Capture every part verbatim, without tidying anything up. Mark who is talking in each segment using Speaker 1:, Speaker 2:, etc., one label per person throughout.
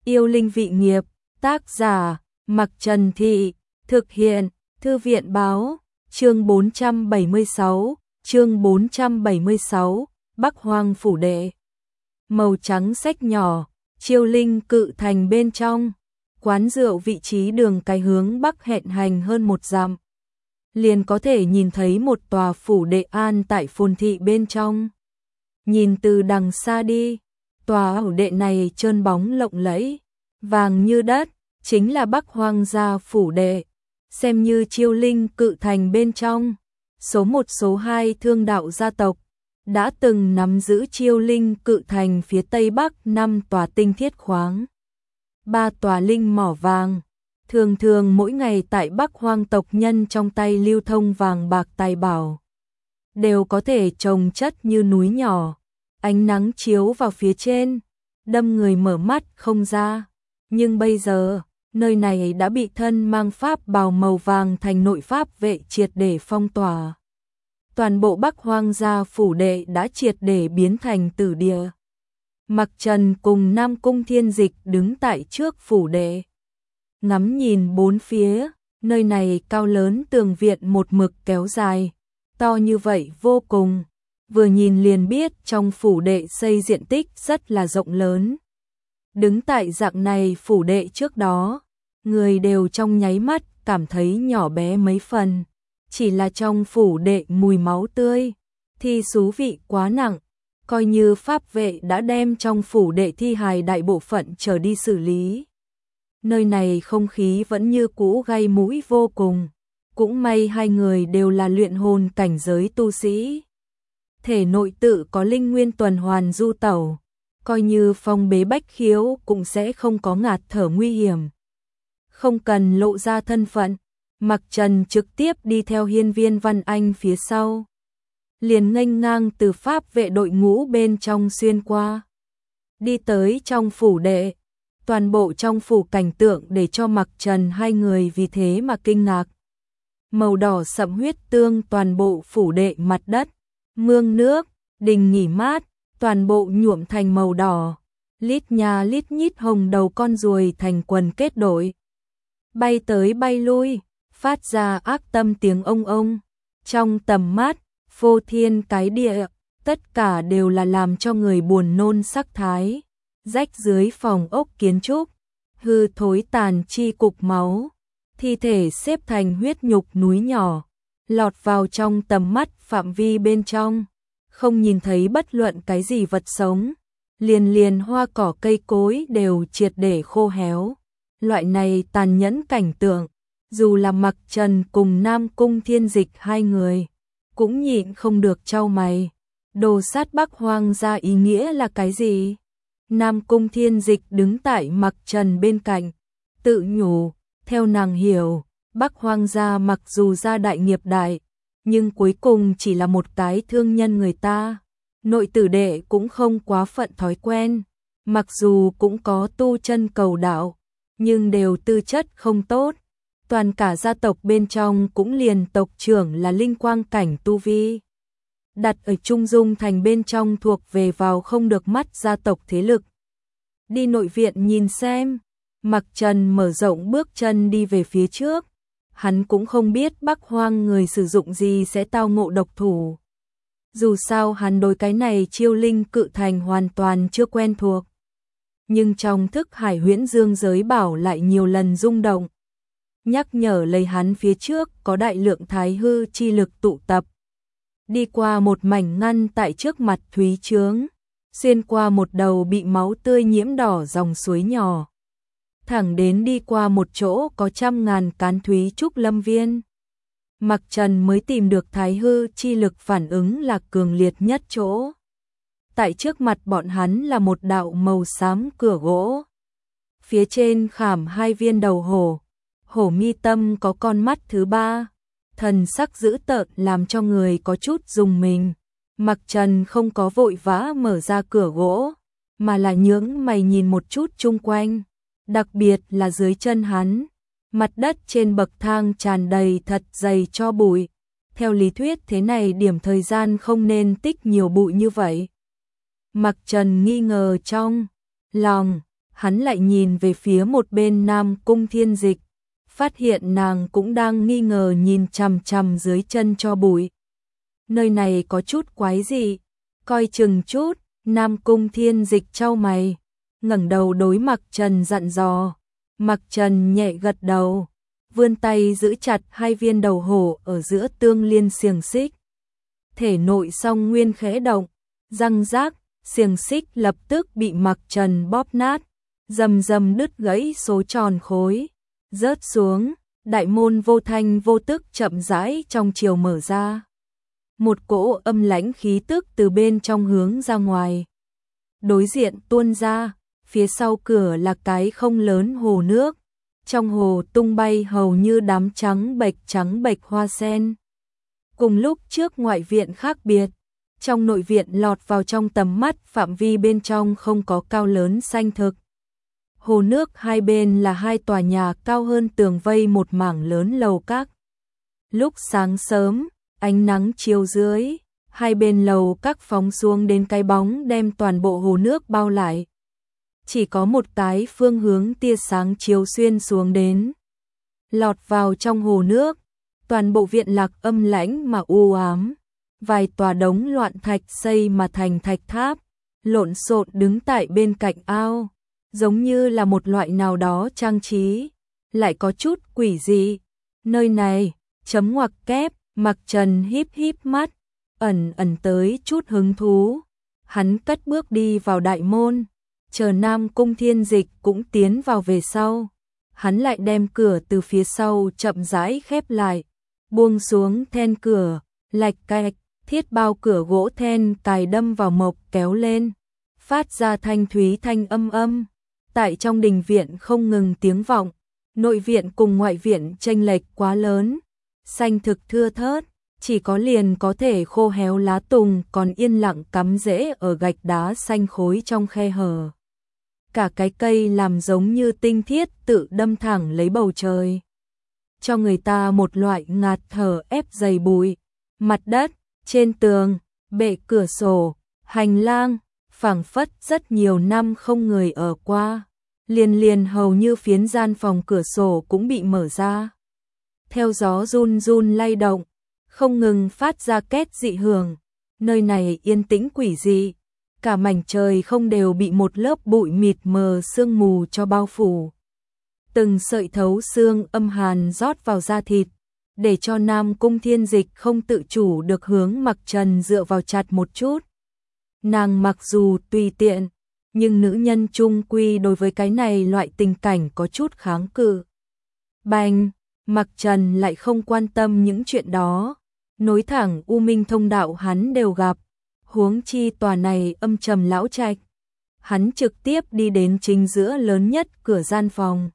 Speaker 1: Yêu linh vị nghiệp, tác giả, Mặc Trần Thị, thực hiện, Thư viện báo, chương bốn trăm bảy mươi sáu, chương bốn trăm bảy mươi sáu, Bắc Hoang phủ đệ. Màu trắng sách nhỏ, Chiêu Linh Cự Thành bên trong, quán rượu vị trí đường cái hướng bắc hẹn hành hơn một dặm. Liền có thể nhìn thấy một tòa phủ đệ an tại phồn thị bên trong. Nhìn từ đằng xa đi, tòa phủ đệ này trơn bóng lộng lẫy, vàng như đất, chính là Bắc Hoang gia phủ đệ, xem như Chiêu Linh Cự Thành bên trong, số một số hai thương đạo gia tộc, đã từng nắm giữ Chiêu Linh Cự Thành phía tây bắc năm tòa tinh thiết khoáng, ba tòa linh mỏ vàng. Thường thường mỗi ngày tại Bắc Hoang tộc nhân trong tay lưu thông vàng bạc tài bảo, đều có thể chồng chất như núi nhỏ, ánh nắng chiếu vào phía trên, đâm người mở mắt không ra. Nhưng bây giờ, nơi này đã bị thân mang pháp bào màu vàng thành nội pháp vệ triệt để phong tỏa. Toàn bộ Bắc Hoang gia phủ đệ đã triệt để biến thành tử địa. Mặc Trần cùng Nam Cung Thiên Dịch đứng tại trước phủ đệ, ngắm nhìn bốn phía, nơi này cao lớn tường viện một mực kéo dài, to như vậy vô cùng, vừa nhìn liền biết trong phủ đệ xây diện tích rất là rộng lớn. Đứng tại dạng này phủ đệ trước đó, người đều trong nháy mắt cảm thấy nhỏ bé mấy phần, chỉ là trong phủ đệ mùi máu tươi, thi xú vị quá nặng, coi như pháp vệ đã đem trong phủ đệ thi hài đại bộ phận trở đi xử lý. Nơi này không khí vẫn như cũ gây mũi vô cùng, cũng may hai người đều là luyện hồn cảnh giới tu sĩ. Thể nội tự có linh nguyên tuần hoàn du tẩu, coi như phong bế bách khiếu cũng sẽ không có ngạt thở nguy hiểm. Không cần lộ ra thân phận, Mặc Trần trực tiếp đi theo Hiên Viên Văn Anh phía sau, liền nghênh ngang từ pháp vệ đội ngũ bên trong xuyên qua, đi tới trong phủ đệ. Toàn bộ trong phủ cảnh tượng để cho Mặc Trần hai người vì thế mà kinh ngạc. Màu đỏ sẫm huyết tương toàn bộ phủ đệ, mặt đất, mương nước, đình nghỉ mát, toàn bộ nhuộm thành màu đỏ. Lít nha lít nhít hồng đầu con ruồi thành quần kết đội, bay tới bay lui, phát ra ác tâm tiếng ông ông. Trong tầm mắt, phô thiên cái địa, tất cả đều là làm cho người buồn nôn sắc thái. Rách dưới phòng ốc kiến trúc, hư thối tàn chi cục máu, thi thể xếp thành huyết nhục núi nhỏ, lọt vào trong tầm mắt phạm vi bên trong, không nhìn thấy bất luận cái gì vật sống, liền liền hoa cỏ cây cối đều triệt để khô héo. Loại này tàn nhẫn cảnh tượng, dù là Mặc Trần cùng Nam Cung Thiên Dịch hai người, cũng nhịn không được chau mày. Đồ sát Bắc Hoang gia ý nghĩa là cái gì? Nam Cung Thiên Dịch đứng tại Mặc Trần bên cạnh, tự nhủ, theo nàng hiểu, Bắc Hoang gia mặc dù gia đại nghiệp đại, nhưng cuối cùng chỉ là một cái thương nhân người ta. Nội tử đệ cũng không quá phận thói quen, mặc dù cũng có tu chân cầu đạo, nhưng đều tư chất không tốt. Toàn cả gia tộc bên trong cũng liền tộc trưởng là linh quang cảnh tu vi, đặt ở Trung Dung thành bên trong thuộc về vào không được mắt gia tộc thế lực. Đi nội viện nhìn xem. Mặc Trần mở rộng bước chân đi về phía trước. Hắn cũng không biết Bắc Hoang người sử dụng gì sẽ tao ngộ độc thủ. Dù sao hắn đối cái này Chiêu Linh Cự Thành hoàn toàn chưa quen thuộc. Nhưng trong thức hải huyễn dương giới bảo lại nhiều lần rung động, nhắc nhở lấy hắn phía trước có đại lượng thái hư chi lực tụ tập. Đi qua một mảnh ngăn tại trước mặt thúy chướng, xuyên qua một đầu bị máu tươi nhiễm đỏ dòng suối nhỏ, thẳng đến đi qua một chỗ có trăm ngàn cán thúy trúc lâm viên. Mặc Trần mới tìm được thái hư chi lực phản ứng là cường liệt nhất chỗ. Tại trước mặt bọn hắn là một đạo màu xám cửa gỗ, phía trên khảm hai viên đầu hổ, hổ mi tâm có con mắt thứ ba, thần sắc dữ tợn làm cho người có chút rùng mình. Mặc Trần không có vội vã mở ra cửa gỗ, mà là nhướng mày nhìn một chút chung quanh, đặc biệt là dưới chân hắn, mặt đất trên bậc thang tràn đầy thật dày tro bụi. Theo lý thuyết thế này điểm thời gian không nên tích nhiều bụi như vậy. Mặc Trần nghi ngờ trong lòng, hắn lại nhìn về phía một bên Nam Cung Thiên Dịch, phát hiện nàng cũng đang nghi ngờ nhìn chằm chằm dưới chân cho bụi. Nơi này có chút quái dị, coi chừng chút. Nam Cung Thiên Dịch chau mày, ngẩng đầu đối Mặc Trần dặn dò. Mặc Trần nhẹ gật đầu, vươn tay giữ chặt hai viên đầu hổ ở giữa tương liên xiềng xích. Thể nội song nguyên khẽ động, răng rác, xiềng xích lập tức bị Mặc Trần bóp nát, rầm rầm đứt gãy số tròn khối, rớt xuống, đại môn vô thanh vô tức chậm rãi trong chiều mở ra. Một cỗ âm lãnh khí tức từ bên trong hướng ra ngoài. Đối diện tuôn ra, phía sau cửa là cái không lớn hồ nước. Trong hồ tung bay hầu như đám trắng bệch trắng bệch hoa sen. Cùng lúc trước ngoại viện khác biệt, trong nội viện lọt vào trong tầm mắt phạm vi bên trong không có cao lớn xanh thực. Hồ nước hai bên là hai tòa nhà cao hơn tường vây một mảng lớn lầu các. Lúc sáng sớm, ánh nắng chiếu dưới, hai bên lầu các phóng xuống đến cái bóng đem toàn bộ hồ nước bao lại. Chỉ có một cái phương hướng tia sáng chiếu xuyên xuống đến, lọt vào trong hồ nước, toàn bộ viện lạc âm lãnh mà u ám, vài tòa đống loạn thạch xây mà thành thạch tháp, lộn xộn đứng tại bên cạnh ao, giống như là một loại nào đó trang trí, lại có chút quỷ dị. Nơi này, chấm ngoặc kép, Mặc Trần híp híp mắt, ẩn ẩn tới chút hứng thú. Hắn cất bước đi vào đại môn, chờ Nam Cung Thiên Dịch cũng tiến vào về sau. Hắn lại đem cửa từ phía sau chậm rãi khép lại, buông xuống then cửa, lạch cạch, thiết bao cửa gỗ then cài đâm vào mộc kéo lên, phát ra thanh thúy thanh âm âm. Tại trong đình viện không ngừng tiếng vọng, nội viện cùng ngoại viện chênh lệch quá lớn, xanh thực thưa thớt, chỉ có liền có thể khô héo lá tùng còn yên lặng cắm rễ ở gạch đá xanh khối trong khe hở. Cả cái cây làm giống như tinh thiết tự đâm thẳng lấy bầu trời, cho người ta một loại ngạt thở ép dày bụi. Mặt đất, trên tường, bệ cửa sổ, hành lang, phảng phất rất nhiều năm không người ở qua, liền liền hầu như phiến gian phòng cửa sổ cũng bị mở ra. Theo gió run run lay động, không ngừng phát ra két dị hưởng. Nơi này yên tĩnh quỷ dị, cả mảnh trời không đều bị một lớp bụi mịt mờ sương mù cho bao phủ. Từng sợi thấu xương âm hàn rót vào da thịt, để cho Nam Cung Thiên Dịch không tự chủ được hướng Mặc Trần dựa vào chặt một chút. Nàng mặc dù tùy tiện, nhưng nữ nhân chung quy đối với cái này loại tình cảnh có chút kháng cự. Bành, Mặc Trần lại không quan tâm những chuyện đó, nối thẳng U Minh thông đạo hắn đều gặp, huống chi tòa này âm trầm lão trạch. Hắn trực tiếp đi đến chính giữa lớn nhất cửa gian phòng.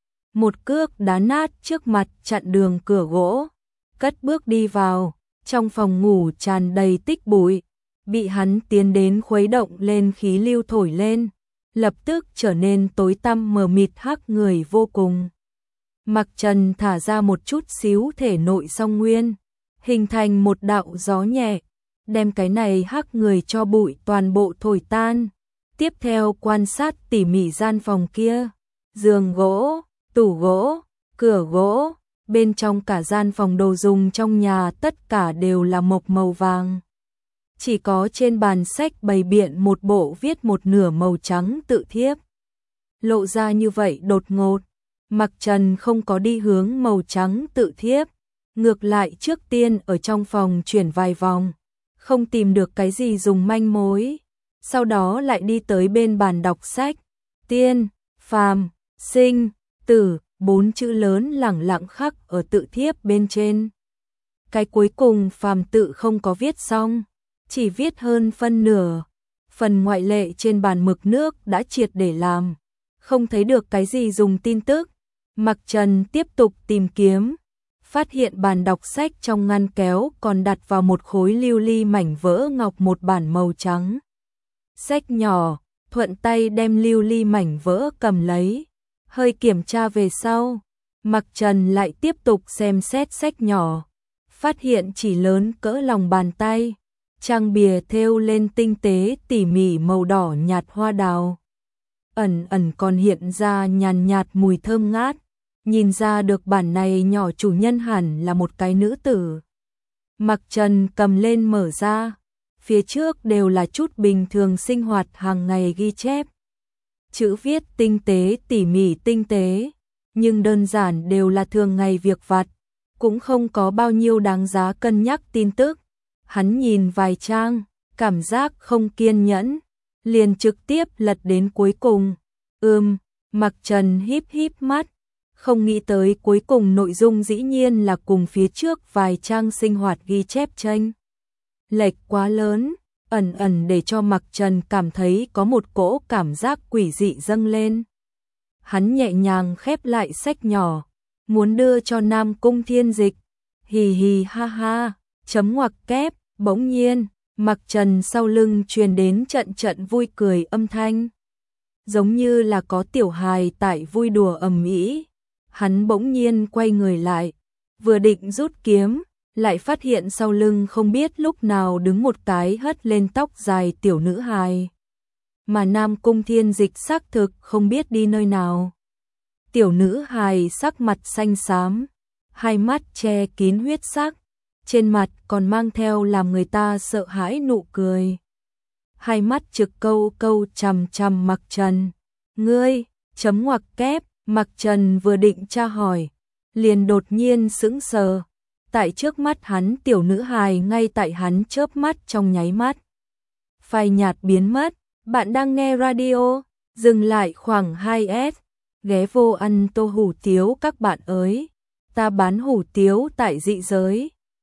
Speaker 1: Một cước đá nát trước mặt chặn đường cửa gỗ, cất bước đi vào, trong phòng ngủ tràn đầy tích bụi, bị hắn tiến đến khuấy động lên khí lưu thổi lên, lập tức trở nên tối tăm mờ mịt hắc người vô cùng. Mặc Trần thả ra một chút xíu thể nội song nguyên, hình thành một đạo gió nhẹ, đem cái này hắc người cho bụi toàn bộ thổi tan. Tiếp theo quan sát tỉ mỉ gian phòng kia, giường gỗ, tủ gỗ, cửa gỗ, bên trong cả gian phòng đồ dùng trong nhà tất cả đều là mộc màu vàng. Chỉ có trên bàn sách bày biện một bộ viết một nửa màu trắng tự thiếp. Lộ ra như vậy đột ngột, Mặc Trần không có đi hướng màu trắng tự thiếp, ngược lại trước tiên ở trong phòng chuyển vài vòng, không tìm được cái gì dùng manh mối, sau đó lại đi tới bên bàn đọc sách, tiên, phàm, sinh, tử, bốn chữ lớn lẳng lặng khắc ở tự thiếp bên trên. Cái cuối cùng phàm tự không có viết xong, chỉ viết hơn phân nửa, phần ngoại lệ trên bàn mực nước đã triệt để làm, không thấy được cái gì dùng tin tức. Mặc Trần tiếp tục tìm kiếm, phát hiện bàn đọc sách trong ngăn kéo còn đặt vào một khối lưu ly mảnh vỡ ngọc một bản màu trắng. Sách nhỏ, thuận tay đem lưu ly mảnh vỡ cầm lấy, hơi kiểm tra về sau, Mặc Trần lại tiếp tục xem xét sách nhỏ, phát hiện chỉ lớn cỡ lòng bàn tay, trang bìa thêu lên tinh tế tỉ mỉ màu đỏ nhạt hoa đào. ẩn ẩn còn hiện ra nhàn nhạt mùi thơm ngát, nhìn ra được bản này nhỏ chủ nhân hẳn là một cái nữ tử. Mặc Trần cầm lên mở ra, phía trước đều là chút bình thường sinh hoạt hàng ngày ghi chép. Chữ viết tinh tế tỉ mỉ tinh tế, nhưng đơn giản đều là thường ngày việc vặt, cũng không có bao nhiêu đáng giá cân nhắc tin tức. Hắn nhìn vài trang, cảm giác không kiên nhẫn, liền trực tiếp lật đến cuối cùng. Ừm, Mặc Trần híp híp mắt, không nghĩ tới cuối cùng nội dung dĩ nhiên là cùng phía trước vài trang sinh hoạt ghi chép chênh lệch quá lớn, ẩn ẩn để cho Mặc Trần cảm thấy có một cỗ cảm giác quỷ dị dâng lên. Hắn nhẹ nhàng khép lại sách nhỏ, muốn đưa cho Nam Cung Thiên Dịch. Hì hì ha ha, chấm ngoặc kép, bỗng nhiên, Mặc Trần sau lưng truyền đến trận trận vui cười âm thanh. Giống như là có tiểu hài tại vui đùa ầm ĩ. Hắn bỗng nhiên quay người lại, vừa định rút kiếm, lại phát hiện sau lưng không biết lúc nào đứng một cái hất lên tóc dài tiểu nữ hài. Mà Nam Cung Thiên Dịch xác thực không biết đi nơi nào. Tiểu nữ hài sắc mặt xanh xám, hai mắt che kín huyết sắc, trên mặt còn mang theo làm người ta sợ hãi nụ cười. Hai mắt trực câu câu chằm chằm Mặc Trần. Ngươi, chấm ngoặc kép, Mặc Trần vừa định tra hỏi, liền đột nhiên sững sờ. Tại trước mắt hắn tiểu nữ hài ngay tại hắn chớp mắt trong nháy mắt. Phai nhạt biến mất, bạn đang nghe radio, dừng lại khoảng hai S, ghé vô ăn tô hủ tiếu các bạn ơi, ta bán hủ tiếu tại dị giới.